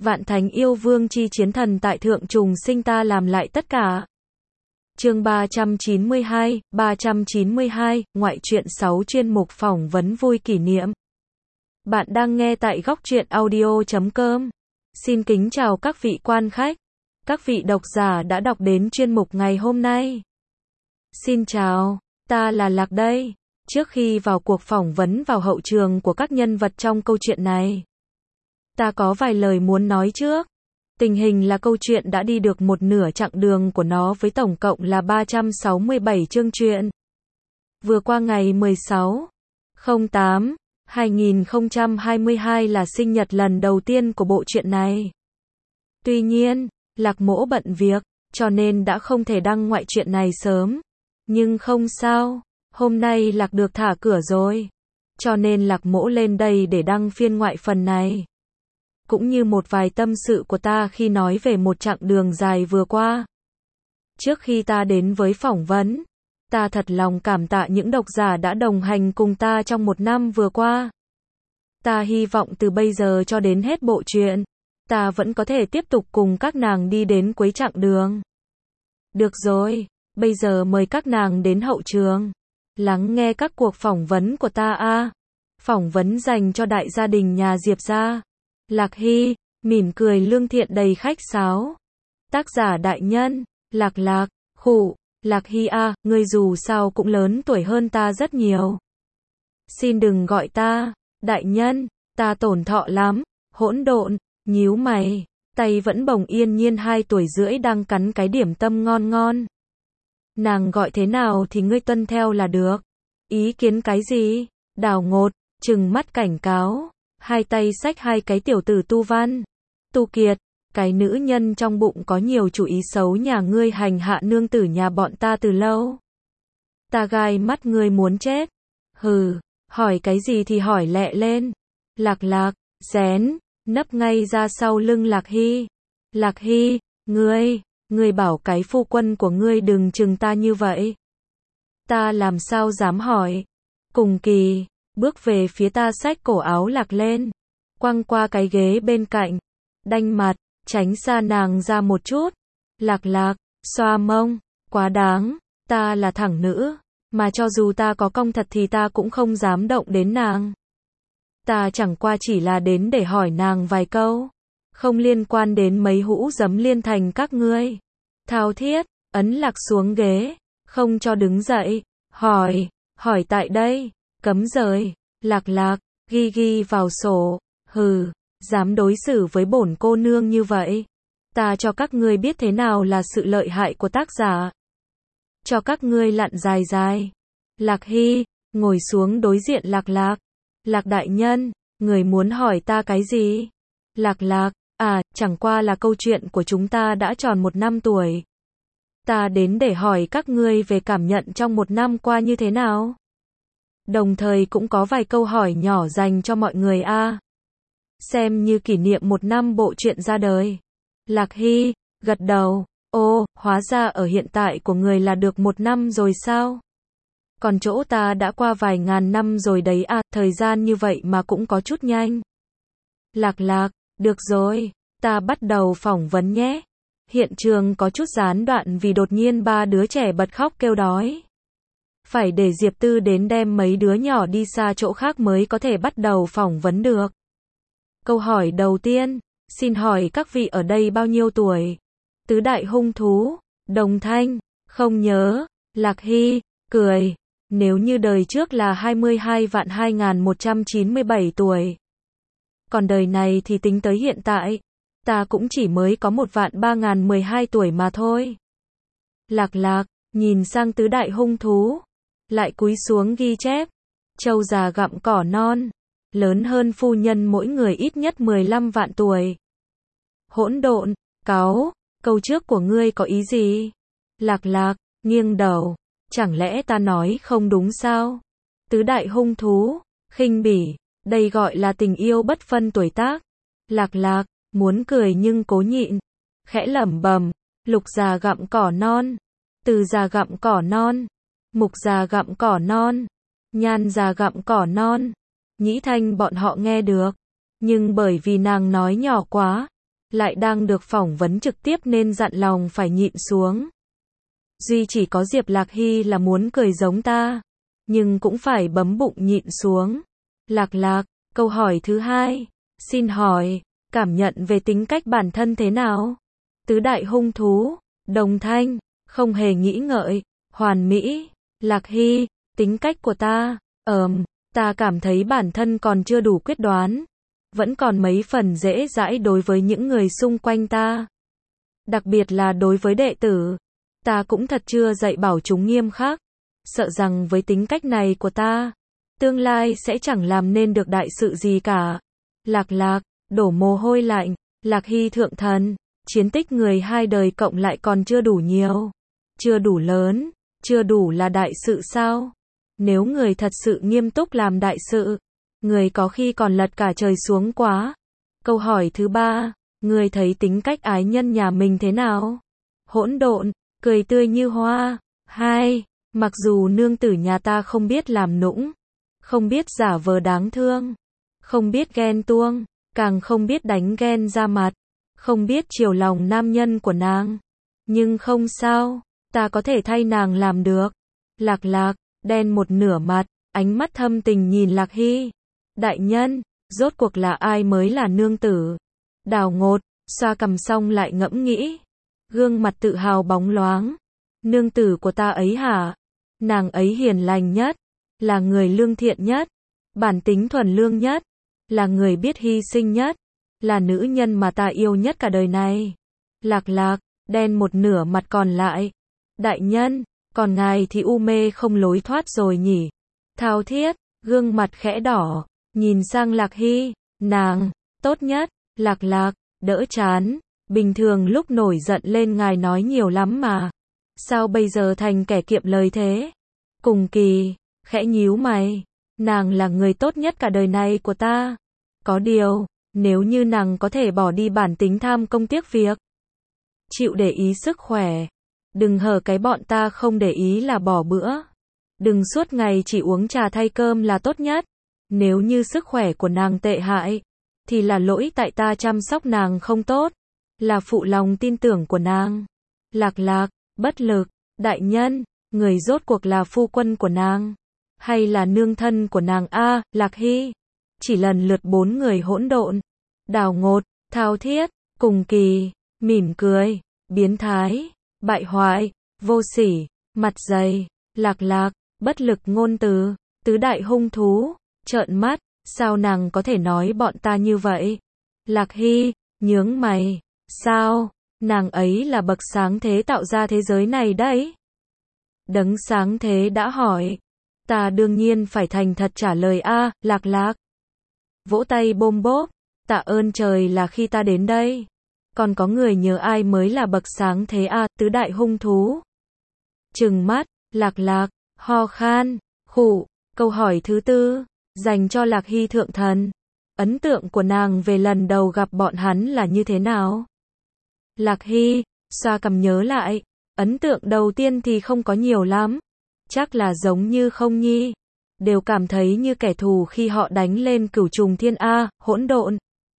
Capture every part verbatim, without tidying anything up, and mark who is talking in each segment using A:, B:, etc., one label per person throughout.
A: Vạn thánh yêu vương chi chiến thần tại thượng trùng sinh ta làm lại tất cả. Chương ba trăm chín mươi hai, ba trăm chín mươi hai, ngoại truyện sáu chuyên mục phỏng vấn vui kỷ niệm. Bạn đang nghe tại góc truyện audio chấm com. Xin kính chào các vị quan khách, các vị độc giả đã đọc đến chuyên mục ngày hôm nay. Xin chào, ta là Lạc đây. Trước khi vào cuộc phỏng vấn vào hậu trường của các nhân vật trong câu chuyện này, ta có vài lời muốn nói trước. Tình hình là câu chuyện đã đi được một nửa chặng đường của nó với tổng cộng là ba trăm sáu mươi bảy chương truyện. Vừa qua ngày mười sáu tháng tám, hai nghìn không trăm hai mươi hai là sinh nhật lần đầu tiên của bộ truyện này. Tuy nhiên, Lạc Mỗ bận việc, cho nên đã không thể đăng ngoại truyện này sớm. Nhưng không sao, hôm nay Lạc được thả cửa rồi. Cho nên Lạc Mỗ lên đây để đăng phiên ngoại phần này. Cũng như một vài tâm sự của ta khi nói về một chặng đường dài vừa qua. Trước khi ta đến với phỏng vấn, ta thật lòng cảm tạ những độc giả đã đồng hành cùng ta trong một năm vừa qua. Ta hy vọng từ bây giờ cho đến hết bộ truyện, ta vẫn có thể tiếp tục cùng các nàng đi đến cuối chặng đường. Được rồi, bây giờ mời các nàng đến hậu trường, lắng nghe các cuộc phỏng vấn của ta a. Phỏng vấn dành cho đại gia đình nhà Diệp gia. Lạc Hy, mỉm cười lương thiện đầy khách sáo. Tác giả đại nhân, Lạc Lạc, khụ, Lạc Hy a, ngươi dù sao cũng lớn tuổi hơn ta rất nhiều. Xin đừng gọi ta, đại nhân, ta tổn thọ lắm, hỗn độn, nhíu mày, tay vẫn bồng yên nhiên hai tuổi rưỡi đang cắn cái điểm tâm ngon ngon. Nàng gọi thế nào thì ngươi tuân theo là được. Ý kiến cái gì? Đào Ngột, trừng mắt cảnh cáo. Hai tay xách hai cái tiểu tử Tu Văn, Tu Kiệt, cái nữ nhân trong bụng có nhiều chủ ý xấu nhà ngươi hành hạ nương tử nhà bọn ta từ lâu. Ta gai mắt ngươi muốn chết. Hừ, hỏi cái gì thì hỏi lẹ lên. Lạc Lạc, rén, nấp ngay ra sau lưng Lạc Hy. Lạc Hy, ngươi, ngươi bảo cái phu quân của ngươi đừng chừng ta như vậy. Ta làm sao dám hỏi. Cùng kỳ, bước về phía ta xách cổ áo Lạc lên, quăng qua cái ghế bên cạnh, đanh mặt, tránh xa nàng ra một chút. Lạc Lạc, xoa mông, quá đáng, ta là thẳng nữ, mà cho dù ta có cong thật thì ta cũng không dám động đến nàng. Ta chẳng qua chỉ là đến để hỏi nàng vài câu, không liên quan đến mấy hũ giấm liên thành các ngươi. Thao thiết, ấn Lạc xuống ghế, không cho đứng dậy, hỏi, hỏi tại đây. Cấm rời, Lạc Lạc, ghi ghi vào sổ, hừ, dám đối xử với bổn cô nương như vậy. Ta cho các ngươi biết thế nào là sự lợi hại của tác giả. Cho các ngươi lặn dài dài. Lạc Hy, ngồi xuống đối diện Lạc Lạc. Lạc đại nhân, người muốn hỏi ta cái gì? Lạc Lạc, à, chẳng qua là câu chuyện của chúng ta đã tròn một năm tuổi. Ta đến để hỏi các ngươi về cảm nhận trong một năm qua như thế nào? Đồng thời cũng có vài câu hỏi nhỏ dành cho mọi người a. À. Xem như kỷ niệm một năm bộ truyện ra đời. Lạc Hy, gật đầu, ô, hóa ra ở hiện tại của người là được một năm rồi sao? Còn chỗ ta đã qua vài ngàn năm rồi đấy à, thời gian như vậy mà cũng có chút nhanh. Lạc Lạc, được rồi, ta bắt đầu phỏng vấn nhé. Hiện trường có chút gián đoạn vì đột nhiên ba đứa trẻ bật khóc kêu đói. Phải để Diệp Tư đến đem mấy đứa nhỏ đi xa chỗ khác mới có thể bắt đầu phỏng vấn được. Câu hỏi đầu tiên, xin hỏi các vị ở đây bao nhiêu tuổi? Tứ đại hung thú, Đồng Thanh, không nhớ, Lạc Hy, cười, nếu như đời trước là hai mươi hai vạn hai nghìn một trăm chín mươi bảy tuổi. Còn đời này thì tính tới hiện tại, ta cũng chỉ mới có một vạn ba nghìn mười hai tuổi mà thôi. Lạc Lạc, nhìn sang tứ đại hung thú. Lại cúi xuống ghi chép. Trâu già gặm cỏ non. Lớn hơn phu nhân mỗi người ít nhất mười lăm vạn tuổi. Hỗn độn, cáu, câu trước của ngươi có ý gì? Lạc Lạc, nghiêng đầu. Chẳng lẽ ta nói không đúng sao? Tứ đại hung thú, khinh bỉ, đây gọi là tình yêu bất phân tuổi tác. Lạc Lạc, muốn cười nhưng cố nhịn. Khẽ lẩm bẩm, lục già gặm cỏ non. Từ già gặm cỏ non. Mục già gặm cỏ non, Nhan già gặm cỏ non. Nhĩ Thanh bọn họ nghe được, nhưng bởi vì nàng nói nhỏ quá, lại đang được phỏng vấn trực tiếp nên dặn lòng phải nhịn xuống. Duy chỉ có Diệp Lạc Hy là muốn cười giống ta, nhưng cũng phải bấm bụng nhịn xuống. Lạc Lạc, câu hỏi thứ hai, xin hỏi, cảm nhận về tính cách bản thân thế nào? Tứ đại hung thú, Đồng Thanh, không hề nghĩ ngợi, hoàn mỹ. Lạc Hy, tính cách của ta, ờm, ta cảm thấy bản thân còn chưa đủ quyết đoán, vẫn còn mấy phần dễ dãi đối với những người xung quanh ta. Đặc biệt là đối với đệ tử, ta cũng thật chưa dạy bảo chúng nghiêm khắc, sợ rằng với tính cách này của ta, tương lai sẽ chẳng làm nên được đại sự gì cả. Lạc Lạc, đổ mồ hôi lạnh, Lạc Hy thượng thần, chiến tích người hai đời cộng lại còn chưa đủ nhiều, chưa đủ lớn, chưa đủ là đại sự sao? Nếu người thật sự nghiêm túc làm đại sự, người có khi còn lật cả trời xuống quá. Câu hỏi thứ ba, người thấy tính cách ái nhân nhà mình thế nào? Hỗn độn, cười tươi như hoa. Hai, mặc dù nương tử nhà ta không biết làm nũng, không biết giả vờ đáng thương, không biết ghen tuông, càng không biết đánh ghen ra mặt, không biết chiều lòng nam nhân của nàng. Nhưng không sao, ta có thể thay nàng làm được. Lạc Lạc, đen một nửa mặt, ánh mắt thâm tình nhìn Lạc Hy. Đại nhân, rốt cuộc là ai mới là nương tử? Đào Ngột, xoa cằm xong lại ngẫm nghĩ. Gương mặt tự hào bóng loáng. Nương tử của ta ấy hả? Nàng ấy hiền lành nhất, là người lương thiện nhất, bản tính thuần lương nhất, là người biết hy sinh nhất, là nữ nhân mà ta yêu nhất cả đời này. Lạc Lạc, đen một nửa mặt còn lại. Đại nhân, còn ngài thì u mê không lối thoát rồi nhỉ? Thao Thiết, gương mặt khẽ đỏ, nhìn sang Lạc Hy, nàng, tốt nhất. Lạc Lạc, đỡ chán, bình thường lúc nổi giận lên ngài nói nhiều lắm mà. Sao bây giờ thành kẻ kiệm lời thế? Cùng Kỳ, khẽ nhíu mày, nàng là người tốt nhất cả đời này của ta. Có điều, nếu như nàng có thể bỏ đi bản tính tham công tiếc việc, chịu để ý sức khỏe, đừng hở cái bọn ta không để ý là bỏ bữa, đừng suốt ngày chỉ uống trà thay cơm là tốt nhất. Nếu như sức khỏe của nàng tệ hại, thì là lỗi tại ta chăm sóc nàng không tốt, là phụ lòng tin tưởng của nàng. Lạc Lạc, bất lực, đại nhân, người rốt cuộc là phu quân của nàng, hay là nương thân của nàng a? À, Lạc Hy, chỉ lần lượt bốn người hỗn độn, Đào Ngột, Thao Thiết, Cùng Kỳ, mỉm cười, biến thái, bại hoại, vô sỉ, mặt dày. Lạc Lạc, bất lực ngôn từ, tứ đại hung thú, trợn mắt, sao nàng có thể nói bọn ta như vậy? Lạc Hy, nhướng mày, sao? Nàng ấy là bậc sáng thế tạo ra thế giới này đấy. Đấng sáng thế đã hỏi, ta đương nhiên phải thành thật trả lời a. À, Lạc Lạc, vỗ tay bôm bốp, tạ ơn trời là khi ta đến đây, còn có người nhớ ai mới là bậc sáng thế a? À, tứ đại hung thú. Trừng mắt, Lạc Lạc, ho khan, khụ. Câu hỏi thứ tư, dành cho Lạc Hy thượng thần, ấn tượng của nàng về lần đầu gặp bọn hắn là như thế nào? Lạc Hy, xoa cằm nhớ lại, ấn tượng đầu tiên thì không có nhiều lắm, chắc là giống như Không Nhi, đều cảm thấy như kẻ thù khi họ đánh lên Cửu Trùng Thiên A. Hỗn độn,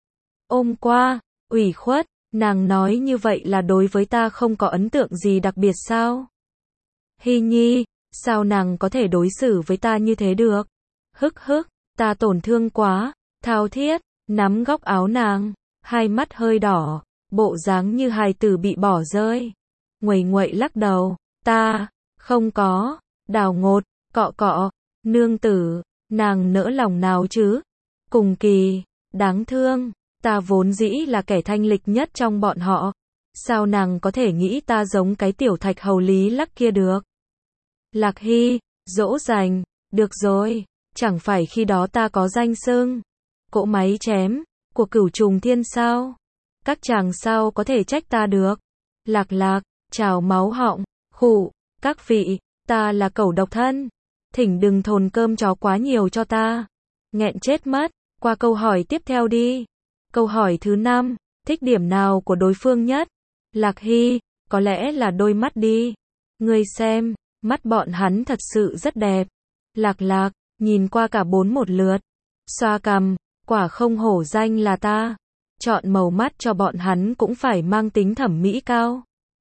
A: ôm qua, ủy khuất, nàng nói như vậy là đối với ta không có ấn tượng gì đặc biệt sao? Hy Nhi, sao nàng có thể đối xử với ta như thế được? Hức hức, ta tổn thương quá. Thao Thiết, nắm góc áo nàng, hai mắt hơi đỏ, bộ dáng như hài tử bị bỏ rơi. Nguậy nguậy lắc đầu, ta, không có. Đào Ngột, cọ cọ, nương tử, nàng nỡ lòng nào chứ? Cùng Kỳ, đáng thương, ta vốn dĩ là kẻ thanh lịch nhất trong bọn họ, sao nàng có thể nghĩ ta giống cái tiểu thạch hầu lý lắc kia được? Lạc Hy, dỗ dành, được rồi, chẳng phải khi đó ta có danh xưng cỗ máy chém của Cửu Trùng Thiên sao? Các chàng sao có thể trách ta được? Lạc Lạc, trào máu họng, khụ, các vị, ta là cẩu độc thân, thỉnh đừng thồn cơm chó quá nhiều cho ta, nghẹn chết mất. Qua câu hỏi tiếp theo đi. Câu hỏi thứ năm, thích điểm nào của đối phương nhất? Lạc Hy, có lẽ là đôi mắt đi. Ngươi xem, mắt bọn hắn thật sự rất đẹp. Lạc Lạc, nhìn qua cả bốn một lượt, xoa cằm, quả không hổ danh là ta. chọn màu mắt cho bọn hắn cũng phải mang tính thẩm mỹ cao.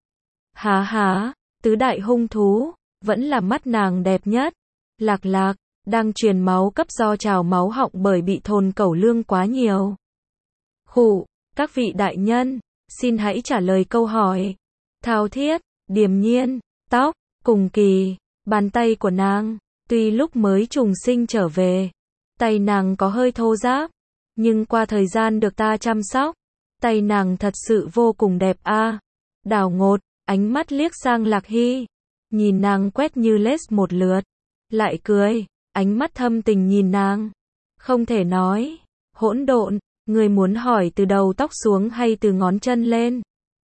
A: Há há, tứ đại hung thú, vẫn là mắt nàng đẹp nhất. Lạc Lạc, đang truyền máu cấp do trào máu họng bởi bị thôn cẩu lương quá nhiều. Khụ, các vị đại nhân, xin hãy trả lời câu hỏi. Thao Thiết, điềm nhiên, tóc, cùng kỳ, bàn tay của nàng, tuy lúc mới trùng sinh trở về, tay nàng có hơi thô ráp, nhưng qua thời gian được ta chăm sóc, tay nàng thật sự vô cùng đẹp a. À. Đào Ngột, ánh mắt liếc sang Lạc Hy, nhìn nàng quét như lết một lượt, lại cười, ánh mắt thâm tình nhìn nàng. Không thể nói, hỗn độn, người muốn hỏi từ đầu tóc xuống hay từ ngón chân lên?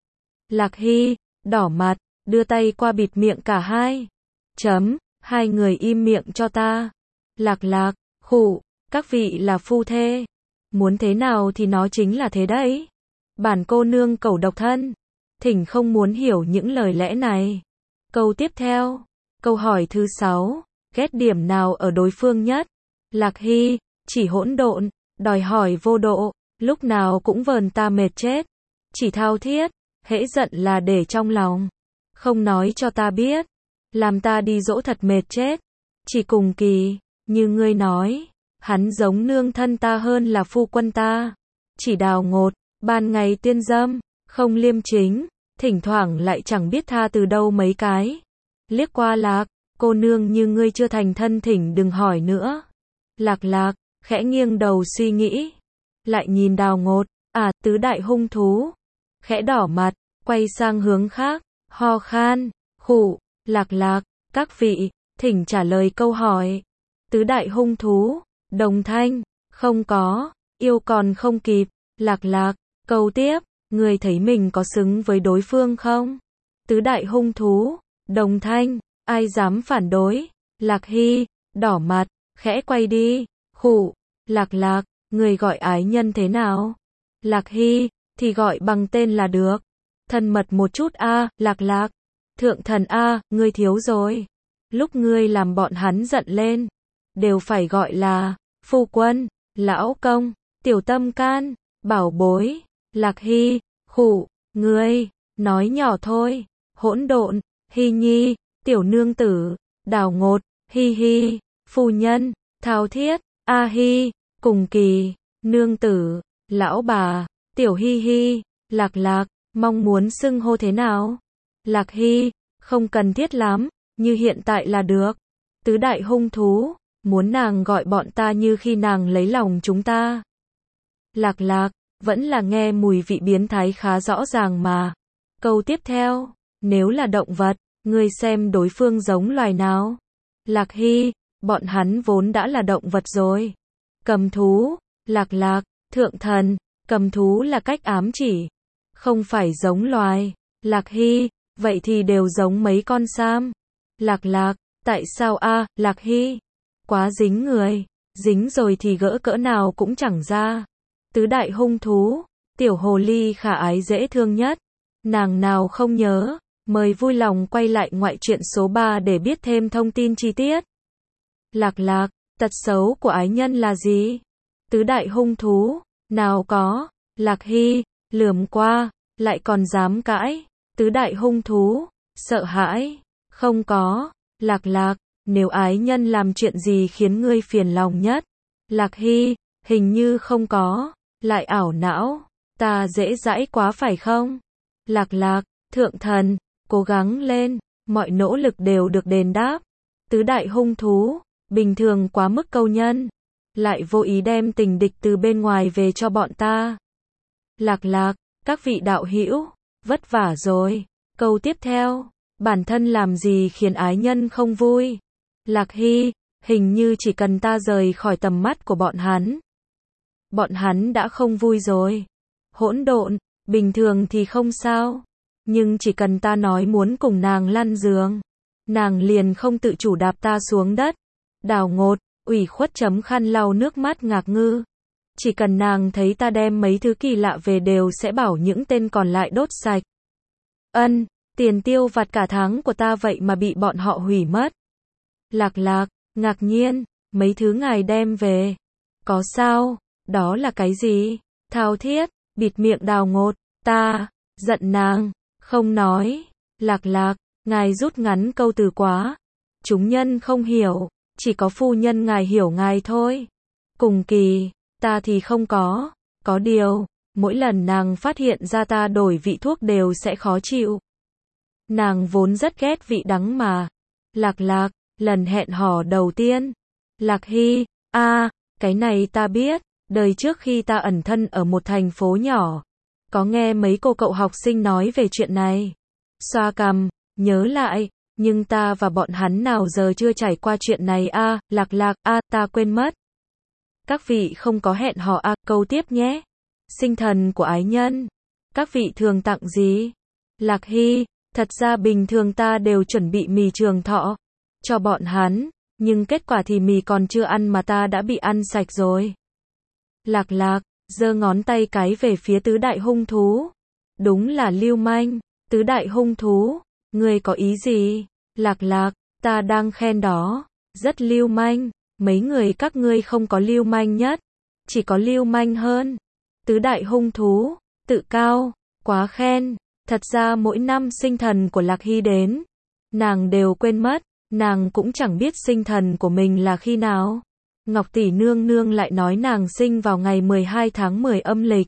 A: Lạc Hy, đỏ mặt, đưa tay qua bịt miệng cả hai. Chấm, hai người im miệng cho ta. Lạc Lạc, khụ, các vị là phu thê. Muốn thế nào thì nó chính là thế đấy. Bản cô nương cẩu độc thân. Thỉnh không muốn hiểu những lời lẽ này. Câu tiếp theo, câu hỏi thứ sáu, ghét điểm nào ở đối phương nhất? Lạc Hy, chỉ hỗn độn, đòi hỏi vô độ, lúc nào cũng vờn ta mệt chết. Chỉ Thao Thiết, hễ giận là để trong lòng, không nói cho ta biết, làm ta đi dỗ thật mệt chết. Chỉ Cùng Kỳ, như ngươi nói, hắn giống nương thân ta hơn là phu quân ta. Chỉ Đào Ngột, ban ngày tiên dâm, không liêm chính, thỉnh thoảng lại chẳng biết tha từ đâu mấy cái. Liếc qua Lạc, cô nương như ngươi chưa thành thân thỉnh đừng hỏi nữa. Lạc Lạc, khẽ nghiêng đầu suy nghĩ, lại nhìn Đào Ngột, à, tứ đại hung thú. Khẽ đỏ mặt, quay sang hướng khác, ho khan, khụ, Lạc Lạc, các vị, thỉnh trả lời câu hỏi. Tứ đại hung thú, đồng thanh, không có, yêu còn không kịp. Lạc Lạc, câu tiếp, người thấy mình có xứng với đối phương không? Tứ đại hung thú, đồng thanh, ai dám phản đối? Lạc Hy, đỏ mặt, khẽ quay đi, khụ, Lạc Lạc, người gọi ái nhân thế nào? Lạc Hy, thì gọi bằng tên là được. Thân mật một chút a, à, Lạc Lạc. Thượng thần a, à, ngươi thiếu rồi. Lúc ngươi làm bọn hắn giận lên, đều phải gọi là phu quân, lão công, tiểu tâm can, bảo bối. Lạc Hy, khụ, ngươi, nói nhỏ thôi. Hỗn độn, Hy nhi, tiểu nương tử, Đào Ngột, hi hi, phu nhân, Thao Thiết, a hi, Cùng Kỳ, nương tử, lão bà, tiểu hi hi. Lạc Lạc, mong muốn xưng hô thế nào? Lạc Hy, không cần thiết lắm, như hiện tại là được. Tứ đại hung thú, muốn nàng gọi bọn ta như khi nàng lấy lòng chúng ta. Lạc Lạc, vẫn là nghe mùi vị biến thái khá rõ ràng mà. Câu tiếp theo, nếu là động vật, ngươi xem đối phương giống loài nào? Lạc Hy, bọn hắn vốn đã là động vật rồi. Cầm thú, Lạc Lạc, thượng thần, cầm thú là cách ám chỉ, không phải giống loài. Lạc Hy, vậy thì đều giống mấy con sam. Lạc Lạc, tại sao a? À, Lạc Hy, quá dính người, dính rồi thì gỡ cỡ nào cũng chẳng ra. Tứ đại hung thú, tiểu hồ ly khả ái dễ thương nhất. Nàng nào không nhớ, mời vui lòng quay lại ngoại truyện số ba để biết thêm thông tin chi tiết. Lạc Lạc, tật xấu của ái nhân là gì? Tứ đại hung thú, nào có. Lạc Hy, lườm qua, lại còn dám cãi. Tứ đại hung thú, sợ hãi, không có. Lạc Lạc, nếu ái nhân làm chuyện gì khiến ngươi phiền lòng nhất? Lạc Hy, hình như không có, lại ảo não, ta dễ dãi quá phải không? Lạc Lạc, thượng thần, cố gắng lên, mọi nỗ lực đều được đền đáp. Tứ đại hung thú, bình thường quá mức câu nhân, lại vô ý đem tình địch từ bên ngoài về cho bọn ta. Lạc Lạc, các vị đạo hữu, vất vả rồi. Câu tiếp theo, bản thân làm gì khiến ái nhân không vui? Lạc Hy, hình như chỉ cần ta rời khỏi tầm mắt của bọn hắn, bọn hắn đã không vui rồi. Hỗn độn, bình thường thì không sao, nhưng chỉ cần ta nói muốn cùng nàng lăn giường, nàng liền không tự chủ đạp ta xuống đất. Đào Ngột, ủy khuất chấm khăn lau nước mắt ngạc ngư. Chỉ cần nàng thấy ta đem mấy thứ kỳ lạ về đều sẽ bảo những tên còn lại đốt sạch. Ân, tiền tiêu vặt cả tháng của ta vậy mà bị bọn họ hủy mất. Lạc Lạc, ngạc nhiên, mấy thứ ngài đem về. Có sao? Đó là cái gì? Thao Thiết, bịt miệng Đào Ngột, ta, giận nàng, không nói, Lạc Lạc, ngài rút ngắn câu từ quá, chúng nhân không hiểu, chỉ có phu nhân ngài hiểu ngài thôi. Cùng kỳ, ta thì không có, có điều, mỗi lần nàng phát hiện ra ta đổi vị thuốc đều sẽ khó chịu. Nàng vốn rất ghét vị đắng mà. Lạc Lạc, lần hẹn hò đầu tiên. Lạc Hy, a, cái này ta biết, đời trước khi ta ẩn thân ở một thành phố nhỏ, có nghe mấy cô cậu học sinh nói về chuyện này. Xoa cằm, nhớ lại, nhưng ta và bọn hắn nào giờ chưa trải qua chuyện này a, Lạc Lạc, a, ta quên mất. Các vị không có hẹn hò a, câu tiếp nhé. Sinh thần của ái nhân. Các vị thường tặng gì? Lạc Hy, thật ra bình thường ta đều chuẩn bị mì trường thọ cho bọn hắn, nhưng kết quả thì mì còn chưa ăn mà ta đã bị ăn sạch rồi. Lạc Lạc, giơ ngón tay cái về phía tứ đại hung thú. Đúng là lưu manh, tứ đại hung thú, ngươi có ý gì? Lạc Lạc, ta đang khen đó, rất lưu manh, mấy người các ngươi không có lưu manh nhất, chỉ có lưu manh hơn. Tứ đại hung thú, tự cao, quá khen, thật ra mỗi năm sinh thần của Lạc Hy đến, nàng đều quên mất, nàng cũng chẳng biết sinh thần của mình là khi nào. Ngọc tỷ nương nương lại nói nàng sinh vào ngày mười hai tháng mười âm lịch.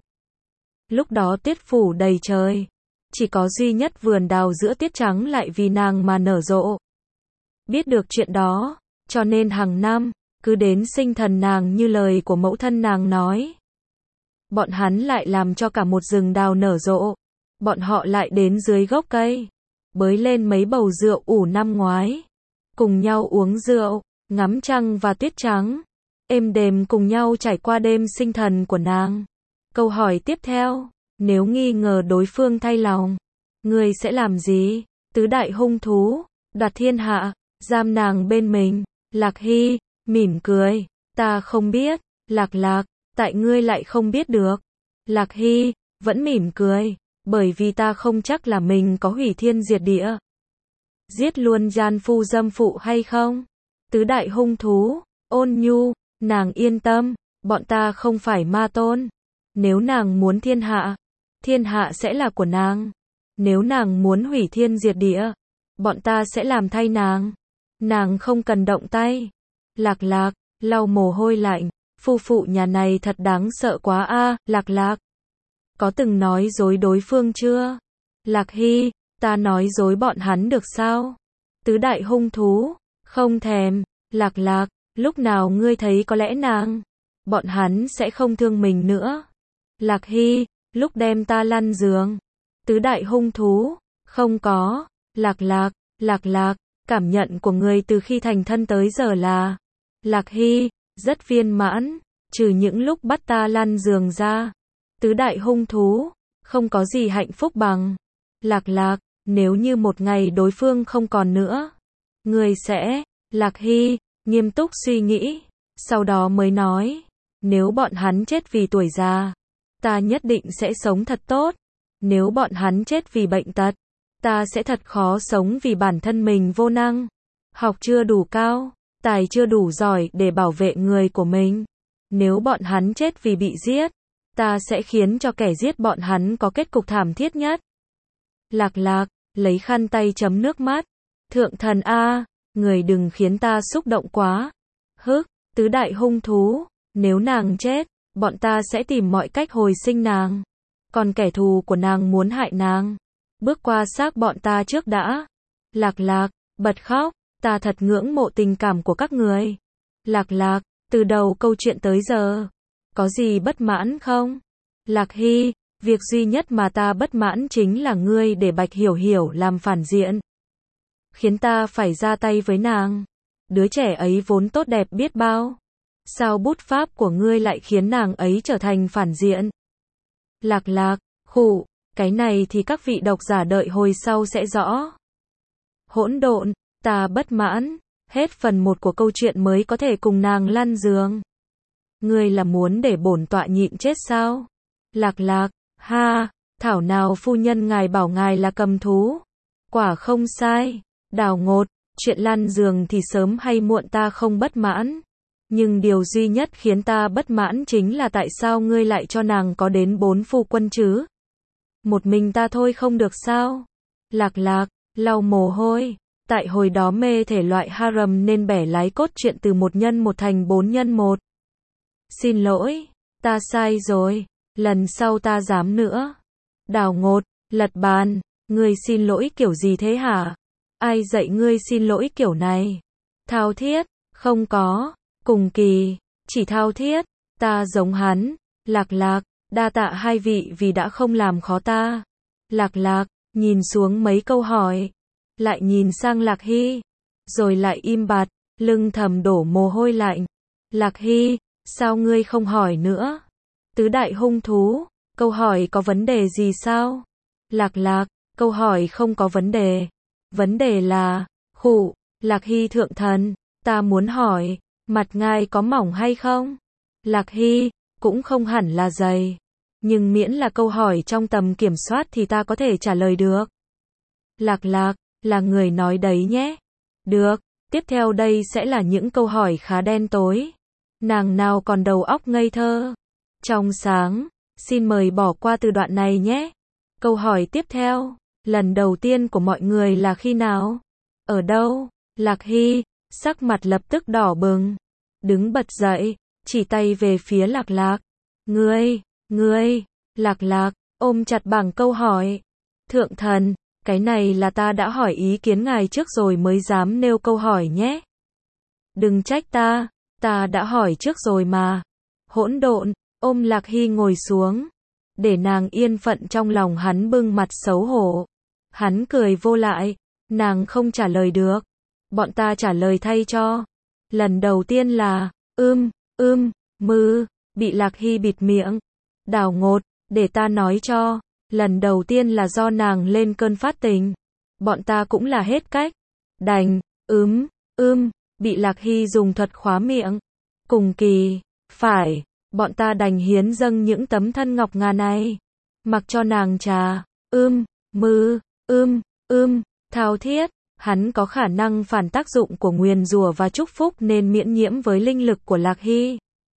A: Lúc đó tiết phủ đầy trời, chỉ có duy nhất vườn đào giữa tiết trắng lại vì nàng mà nở rộ. Biết được chuyện đó, cho nên hàng năm, cứ đến sinh thần nàng như lời của mẫu thân nàng nói. Bọn hắn lại làm cho cả một rừng đào nở rộ. Bọn họ lại đến dưới gốc cây, bới lên mấy bầu rượu ủ năm ngoái. Cùng nhau uống rượu, ngắm trăng và tuyết trắng. Êm đềm cùng nhau trải qua đêm sinh thần của nàng. Câu hỏi tiếp theo, nếu nghi ngờ đối phương thay lòng, ngươi sẽ làm gì? Tứ đại hung thú, đoạt thiên hạ, giam nàng bên mình. Lạc Hy, mỉm cười, ta không biết. Lạc Lạc, tại ngươi lại không biết được. Lạc Hy, vẫn mỉm cười, bởi vì ta không chắc là mình có hủy thiên diệt địa. Giết luôn gian phu dâm phụ hay không? Tứ đại hung thú, ôn nhu, nàng yên tâm, bọn ta không phải ma tôn. Nếu nàng muốn thiên hạ, thiên hạ sẽ là của nàng. Nếu nàng muốn hủy thiên diệt địa, bọn ta sẽ làm thay nàng. Nàng không cần động tay. Lạc Lạc, lau mồ hôi lạnh, phu phụ nhà này thật đáng sợ quá a. Lạc Lạc, có từng nói dối đối phương chưa? Lạc Hy, ta nói dối bọn hắn được sao? Tứ đại hung thú, không thèm. Lạc Lạc, lúc nào ngươi thấy có lẽ nàng, bọn hắn sẽ không thương mình nữa. Lạc Hy, lúc đem ta lăn giường. Tứ đại hung thú, không có. Lạc Lạc, Lạc Lạc, cảm nhận của người từ khi thành thân tới giờ là. Lạc Hy, rất viên mãn, trừ những lúc bắt ta lăn giường ra. Tứ đại hung thú, không có gì hạnh phúc bằng. Lạc Lạc, nếu như một ngày đối phương không còn nữa, người sẽ. Lạc Hy, nghiêm túc suy nghĩ, sau đó mới nói, nếu bọn hắn chết vì tuổi già, ta nhất định sẽ sống thật tốt. Nếu bọn hắn chết vì bệnh tật, ta sẽ thật khó sống vì bản thân mình vô năng, học chưa đủ cao, tài chưa đủ giỏi để bảo vệ người của mình. Nếu bọn hắn chết vì bị giết, ta sẽ khiến cho kẻ giết bọn hắn có kết cục thảm thiết nhất. Lạc Lạc, lấy khăn tay chấm nước mắt. Thượng thần a, người đừng khiến ta xúc động quá. Hức, tứ đại hung thú, nếu nàng chết, bọn ta sẽ tìm mọi cách hồi sinh nàng. Còn kẻ thù của nàng muốn hại nàng, bước qua xác bọn ta trước đã. Lạc Lạc, bật khóc, ta thật ngưỡng mộ tình cảm của các người. Lạc Lạc, từ đầu câu chuyện tới giờ, có gì bất mãn không? Lạc Hy, việc duy nhất mà ta bất mãn chính là ngươi để Bạch Hiểu Hiểu làm phản diện, khiến ta phải ra tay với nàng. Đứa trẻ ấy vốn tốt đẹp biết bao, sao bút pháp của ngươi lại khiến nàng ấy trở thành phản diện? Lạc Lạc, khụ, cái này thì các vị độc giả đợi hồi sau sẽ rõ. Hỗn độn, ta bất mãn, hết phần một của câu chuyện mới có thể cùng nàng lăn giường. Ngươi là muốn để bổn tọa nhịn chết sao? Lạc Lạc, ha, thảo nào phu nhân ngài bảo ngài là cầm thú. Quả không sai. Đào Ngột, chuyện lăn giường thì sớm hay muộn ta không bất mãn. Nhưng điều duy nhất khiến ta bất mãn chính là tại sao ngươi lại cho nàng có đến bốn phu quân chứ? Một mình ta thôi không được sao? Lạc Lạc, lau mồ hôi. Tại hồi đó mê thể loại harem nên bẻ lái cốt truyện từ một nhân một thành bốn nhân một. Xin lỗi, ta sai rồi, lần sau ta dám nữa. Đào Ngột, lật bàn, ngươi xin lỗi kiểu gì thế hả? Ai dạy ngươi xin lỗi kiểu này? Thao Thiết, không có, Cùng Kỳ, chỉ Thao Thiết, ta giống hắn. Lạc Lạc, đa tạ hai vị vì đã không làm khó ta. Lạc Lạc, nhìn xuống mấy câu hỏi, lại nhìn sang Lạc Hy, rồi lại im bặt, lưng thầm đổ mồ hôi lạnh. Lạc Hy, sao ngươi không hỏi nữa? Tứ đại hung thú, câu hỏi có vấn đề gì sao? Lạc Lạc, câu hỏi không có vấn đề. Vấn đề là, khụ, Lạc Hy thượng thần, ta muốn hỏi, mặt ngài có mỏng hay không? Lạc Hy, cũng không hẳn là dày. Nhưng miễn là câu hỏi trong tầm kiểm soát thì ta có thể trả lời được. Lạc Lạc, là người nói đấy nhé. Được, tiếp theo đây sẽ là những câu hỏi khá đen tối. Nàng nào còn đầu óc ngây thơ, trong sáng, xin mời bỏ qua từ đoạn này nhé. Câu hỏi tiếp theo, lần đầu tiên của mọi người là khi nào? Ở đâu? Lạc Hy, sắc mặt lập tức đỏ bừng, đứng bật dậy, chỉ tay về phía Lạc Lạc. Ngươi, ngươi, Lạc Lạc, ôm chặt bảng câu hỏi. Thượng thần, cái này là ta đã hỏi ý kiến ngài trước rồi mới dám nêu câu hỏi nhé. Đừng trách ta, ta đã hỏi trước rồi mà. Hỗn độn, ôm Lạc Hy ngồi xuống, để nàng yên phận trong lòng hắn bưng mặt xấu hổ. Hắn cười vô lại, nàng không trả lời được. Bọn ta trả lời thay cho. Lần đầu tiên là, ưm, ưm, mư, bị Lạc Hy bịt miệng. Đào Ngột, để ta nói cho. Lần đầu tiên là do nàng lên cơn phát tình. Bọn ta cũng là hết cách. Đành, ướm, ưm, bị Lạc Hy dùng thuật khóa miệng. Cùng Kỳ, phải, bọn ta đành hiến dâng những tấm thân ngọc ngà này. Mặc cho nàng trà, ưm, mư, ưm, ưm, Thao Thiết, hắn có khả năng phản tác dụng của nguyền rủa và chúc phúc nên miễn nhiễm với linh lực của Lạc Hy.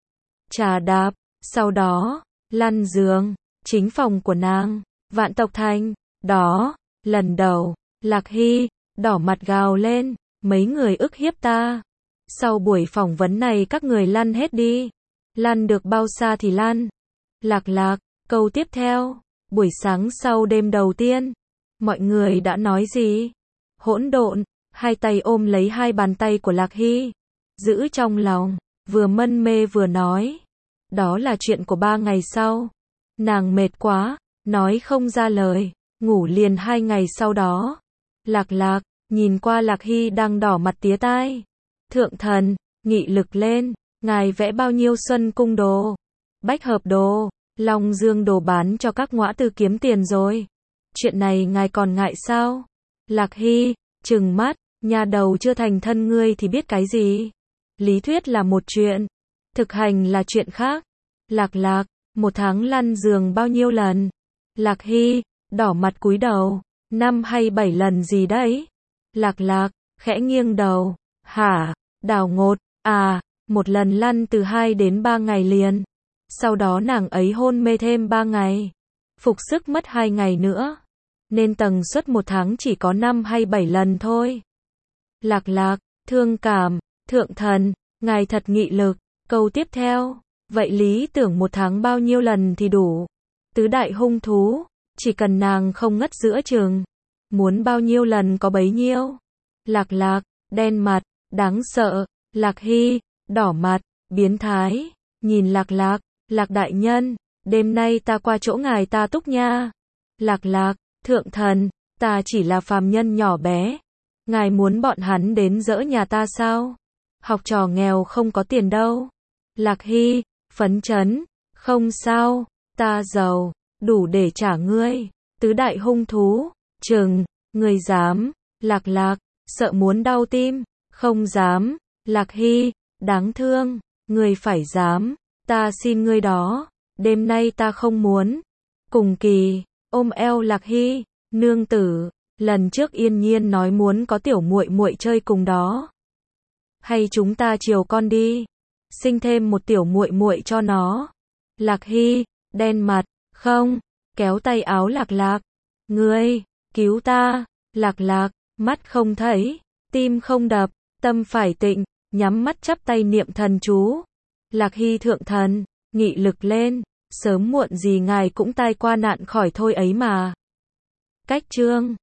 A: Trà đạp, sau đó, lăn giường, chính phòng của nàng, Vạn Tộc Thành, đó, lần đầu, Lạc Hy, đỏ mặt gào lên, mấy người ức hiếp ta. Sau buổi phỏng vấn này các người lăn hết đi. Lăn được bao xa thì lăn. Lạc Lạc, câu tiếp theo, buổi sáng sau đêm đầu tiên, mọi người đã nói gì? Hỗn độn, hai tay ôm lấy hai bàn tay của Lạc Hy, giữ trong lòng, vừa mân mê vừa nói. Đó là chuyện của ba ngày sau. Nàng mệt quá, nói không ra lời, ngủ liền hai ngày sau đó. Lạc Lạc, nhìn qua Lạc Hy đang đỏ mặt tía tai. Thượng thần, nghị lực lên, ngài vẽ bao nhiêu Xuân Cung đồ, Bách Hợp đồ, Long Dương đồ bán cho các ngõa tư kiếm tiền rồi. Chuyện này ngài còn ngại sao? Lạc Hy, trừng mắt, nhà đầu chưa thành thân ngươi thì biết cái gì? Lý thuyết là một chuyện, thực hành là chuyện khác. Lạc Lạc, một tháng lăn giường bao nhiêu lần? Lạc Hy, đỏ mặt cúi đầu, năm hay bảy lần gì đấy? Lạc Lạc, khẽ nghiêng đầu, hả? Đào Ngột, à, một lần lăn từ hai đến ba ngày liền. Sau đó nàng ấy hôn mê thêm ba ngày. Phục sức mất hai ngày nữa. Nên tần suất một tháng chỉ có năm hay bảy lần thôi. Lạc Lạc, thương cảm, thượng thần, ngài thật nghị lực. Câu tiếp theo, vậy lý tưởng một tháng bao nhiêu lần thì đủ? Tứ đại hung thú, chỉ cần nàng không ngất giữa chừng. Muốn bao nhiêu lần có bấy nhiêu. Lạc Lạc, đen mặt, đáng sợ. Lạc Hy, đỏ mặt, biến thái. Nhìn Lạc Lạc, Lạc đại nhân, đêm nay ta qua chỗ ngài ta túc nha. Lạc Lạc, thượng thần, ta chỉ là phàm nhân nhỏ bé. Ngài muốn bọn hắn đến dỡ nhà ta sao? Học trò nghèo không có tiền đâu. Lạc Hy, phấn chấn, không sao, ta giàu, đủ để trả ngươi. Tứ đại hung thú, trừng, ngươi dám? Lạc Lạc, sợ muốn đau tim, không dám. Lạc Hy, đáng thương, ngươi phải dám, ta xin ngươi đó, đêm nay ta không muốn. Cùng Kỳ, ôm eo Lạc Hy, nương tử, lần trước Yên Nhiên nói muốn có tiểu muội muội chơi cùng đó. Hay chúng ta chiều con đi. sinh thêm một tiểu muội muội cho nó. Lạc Hy, đen mặt, không, kéo tay áo Lạc Lạc. Ngươi, cứu ta, Lạc Lạc, mắt không thấy, tim không đập, tâm phải tịnh, nhắm mắt chắp tay niệm thần chú. Lạc Hy thượng thần, nghị lực lên, sớm muộn gì ngài cũng tai qua nạn khỏi thôi ấy mà. Cách chương